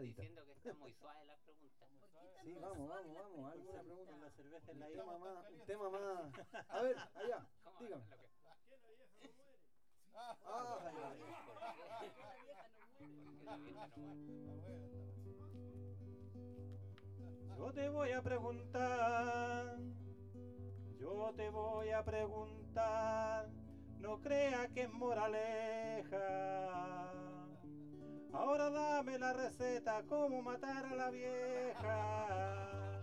pasadita. Diciendo que está muy suave la pregunta. Sí, vamos. Alguna pregunta. Con la cerveza en la Un tema más. A ver, allá, ¿Cómo? dígame. Lo que- Ah, ¿Por qué la vieja no muere? Yo te voy a preguntar, no crea que es moraleja. Ahora dame la receta, cómo matar a la vieja.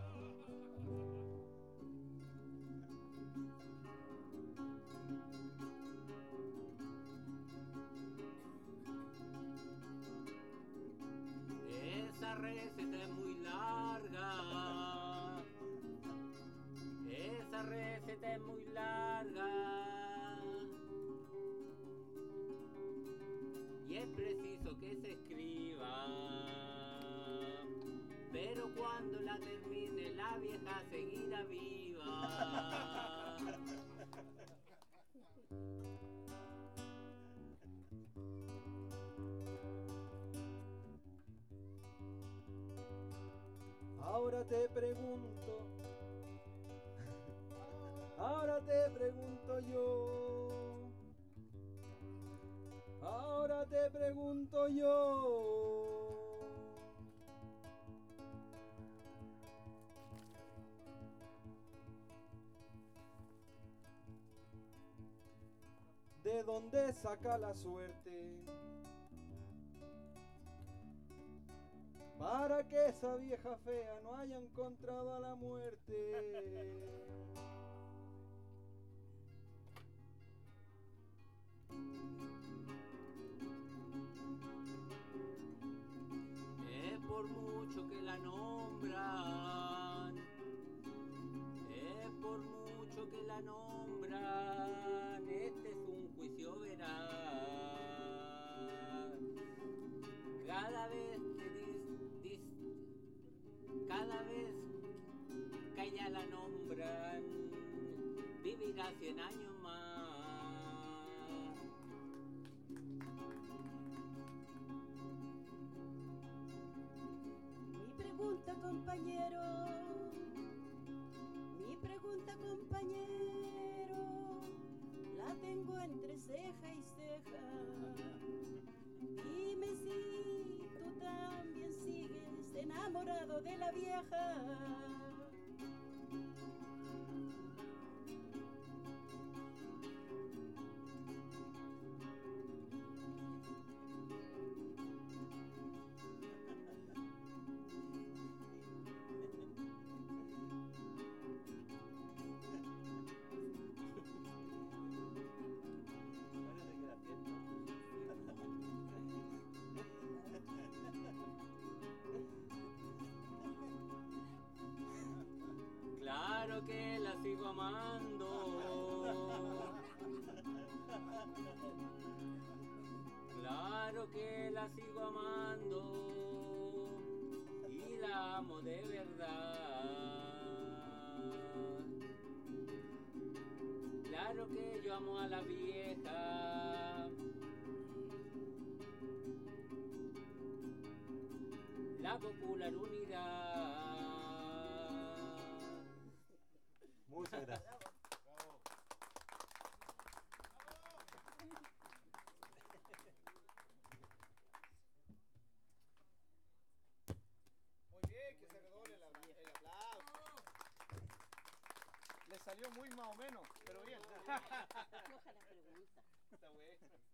Esa receta es muy larga. Esa receta es muy larga. Y es preciso que se escriba. Pero cuando la termine la vieja seguirá viva. ahora te pregunto yo. Ahora te pregunto yo. ¿De dónde saca la suerte para que esa vieja fea no haya encontrado a la muerte? Es por mucho que la nombran. Es por mucho que la nombran. Este es un juicio veraz. Cada vez cada vez que ella la nombran, vivirá 100 años más. Mi pregunta, compañero, la tengo entre ceja y ceja. Dime si tú también sigues enamorado de la vieja. Claro que la sigo amando. Claro que la sigo amando. Y la amo de verdad. Claro que yo amo a la vieja. La popular unidad. Muchas gracias. Muy bien, que se redoble el aplauso. Le salió muy más o menos, pero bien. Floja la pregunta. Está bueno.